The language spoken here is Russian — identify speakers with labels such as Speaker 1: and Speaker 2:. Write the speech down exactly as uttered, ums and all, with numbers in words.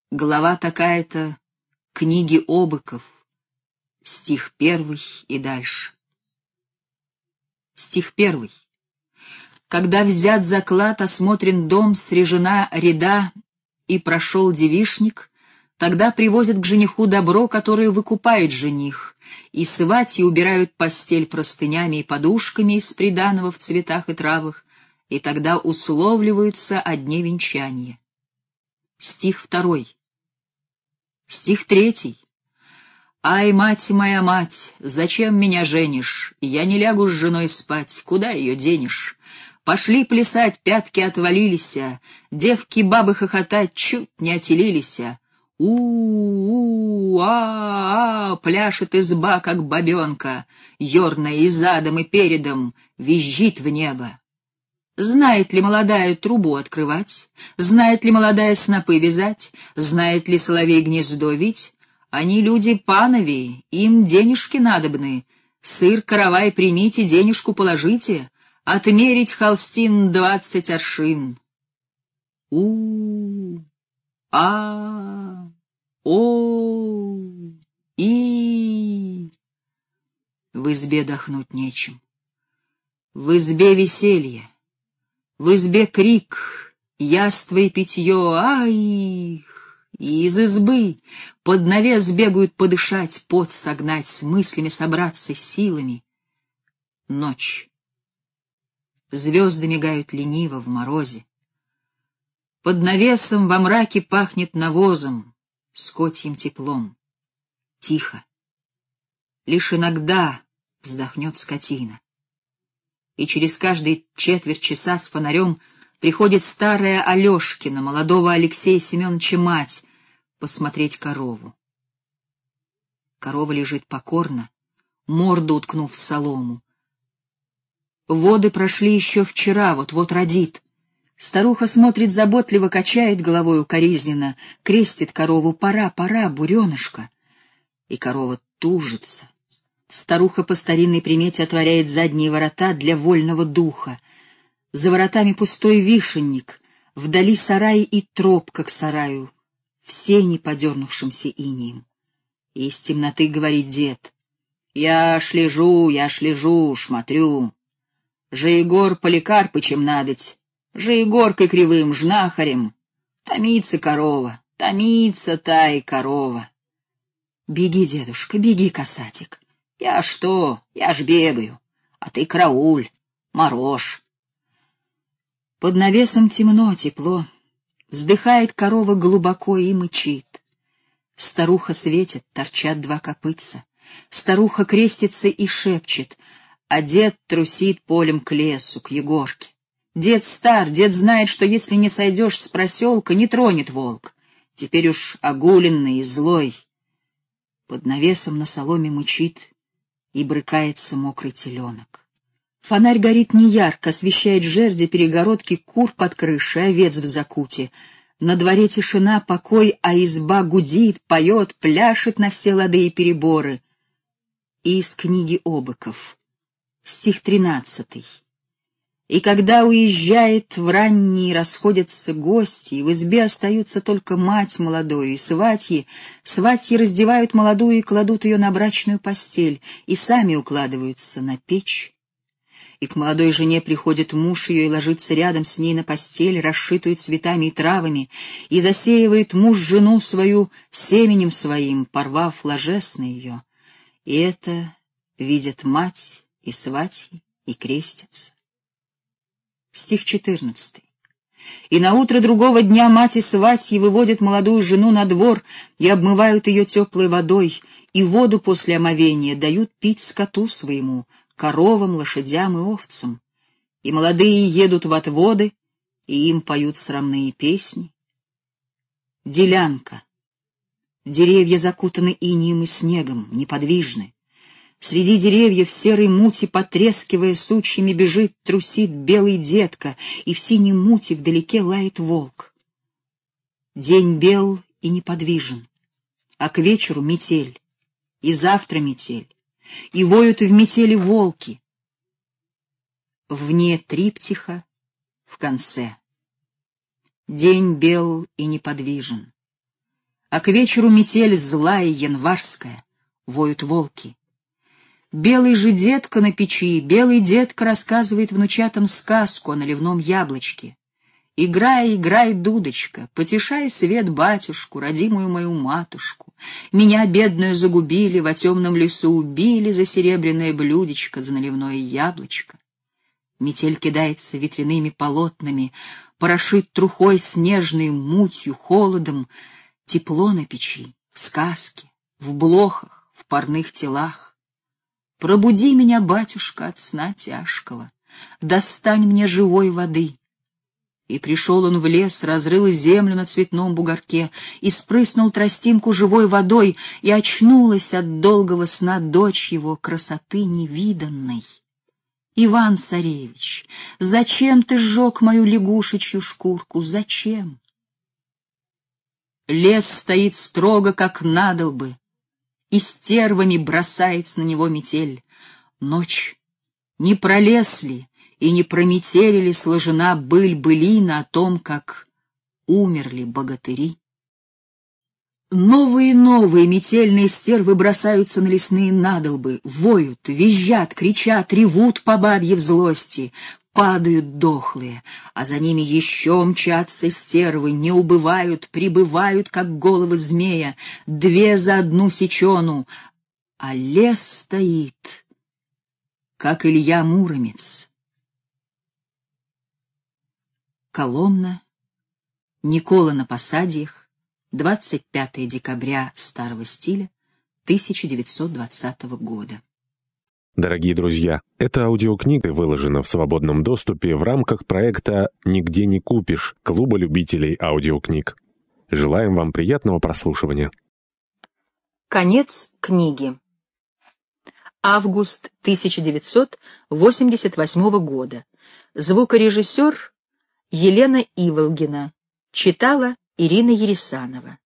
Speaker 1: Глава такая-то книги Обыков, стих первый и дальше. Стих первый. Когда взят заклад, осмотрен дом, срежена ряда и прошел девишник, тогда привозят к жениху добро, которое выкупает жених, и сватьи убирают постель простынями и подушками из приданого в цветах и травах, и тогда условливаются о дне венчания. Стих второй. Стих третий. «Ай, мать моя, мать, зачем меня женишь? Я не лягу с женой спать, куда ее денешь? Пошли плясать, пятки отвалились, девки бабы хохотать чуть не отелились. У-у-у, а-а, пляшет изба, как бабенка, ерная и задом, и передом, визжит в небо. Знает ли молодая трубу открывать? Знает ли молодая снопы вязать? Знает ли соловей гнездо вить? Они люди панови, им денежки надобны. Сыр, каравай примите, денежку положите, отмерить холстин двадцать аршин. У, а, о, и. В избе дохнуть нечем. В избе веселье. В избе крик, яство и питье, ай, и из избы под навес бегают подышать, пот согнать, с мыслями собраться, силами. Ночь. Звезды мигают лениво в морозе. Под навесом во мраке пахнет навозом, скотьим теплом. Тихо. Лишь иногда вздохнет скотина. И через каждые четверть часа с фонарем приходит старая Алешкина, молодого Алексея Семеновича мать, посмотреть корову. Корова лежит покорно, морду уткнув в солому. Воды прошли еще вчера, вот-вот родит. Старуха смотрит заботливо, качает головой укоризненно, крестит корову: «Пора, пора, буренышка!» И корова тужится. Старуха по старинной примете отворяет задние ворота для вольного духа. За воротами пустой вишенник, вдали сарай и тропка к сараю, все не подернувшимся инеем. И из темноты говорит дед: «Я ж лежу, я ж лежу, шмотрю. Жеегор Поликарпычем надоть, Жеегоркой кривым жнахарем. Томится корова, томится та и корова». «Беги, дедушка, беги, касатик». «Я что? Я ж бегаю, а ты карауль, морож». Под навесом темно, тепло. Вздыхает корова глубоко и мычит. Старуха светит, торчат два копытца. Старуха крестится и шепчет, а дед трусит полем к лесу, к Егорке. Дед стар, дед знает, что если не сойдешь с проселка, не тронет волк. Теперь уж огуленный и злой. Под навесом на соломе мычит и брыкается мокрый теленок. Фонарь горит неярко, освещает жерди, перегородки, кур под крышей, овец в закуте. На дворе тишина, покой, а изба гудит, поет, пляшет на все лады и переборы. И из книги Обыков. Стих тринадцатый. И когда уезжает в ранние, расходятся гости, и в избе остаются только мать молодою и сватьи, сватьи раздевают молодую и кладут ее на брачную постель, и сами укладываются на печь. И к молодой жене приходит муж ее и ложится рядом с ней на постель, расшитую цветами и травами, и засеивает муж жену свою семенем своим, порвав ложес на ее. И это видят мать и сватьи, и крестятся. Стих четырнадцатый. И наутро другого дня мать и сватьи выводят молодую жену на двор и обмывают ее теплой водой, и воду после омовения дают пить скоту своему, коровам, лошадям и овцам. И молодые едут в отводы, и им поют срамные песни. Делянка. Деревья закутаны инеем и снегом, неподвижны. Среди деревьев в серой мути, потрескивая сучьями, бежит, трусит белый детка, и в синей мути вдалеке лает волк. День бел и неподвижен, а к вечеру метель, и завтра метель, и воют в метели волки. Вне триптиха, в конце. День бел и неподвижен. а к вечеру метель злая январская, воют волки. Белый же детка на печи, белый детка рассказывает внучатам сказку о наливном яблочке. Играя, играет дудочка, потешай свет батюшку, родимую мою матушку. Меня, бедную, загубили, во темном лесу убили за серебряное блюдечко, за наливное яблочко. Метель кидается ветряными полотнами, порошит трухой снежной мутью, холодом. Тепло на печи, в сказке, в блохах, в парных телах. Пробуди меня, батюшка, от сна тяжкого, достань мне живой воды. И пришел он в лес, разрыл землю на цветном бугорке и спрыснул тростинку живой водой, и очнулась от долгого сна дочь его красоты невиданной. Иван-царевич, зачем ты сжег мою лягушечью шкурку, зачем? Лес стоит строго, как надолбы, и стервами бросается на него метель. Ночь, не пролез ли и не прометели ли сложена быль-былина о том, как умерли богатыри? Новые-новые метельные стервы бросаются на лесные надолбы, воют, визжат, кричат, ревут по бабье в злости, падают дохлые, а за ними еще мчатся стервы, не убывают, прибывают, как головы змея, две за одну сечену, а лес стоит, как Илья Муромец. Коломна, Никола на Посадьях, двадцать пятое декабря старого стиля тысяча девятьсот двадцатого года.
Speaker 2: Дорогие друзья, эта аудиокнига выложена в свободном доступе в рамках проекта «Нигде не купишь» Клуба любителей аудиокниг. Желаем вам приятного прослушивания.
Speaker 1: Конец книги. Август тысяча девятьсот восемьдесят восьмого года. Звукорежиссер Елена Иволгина. Читала Ирина Ересанова.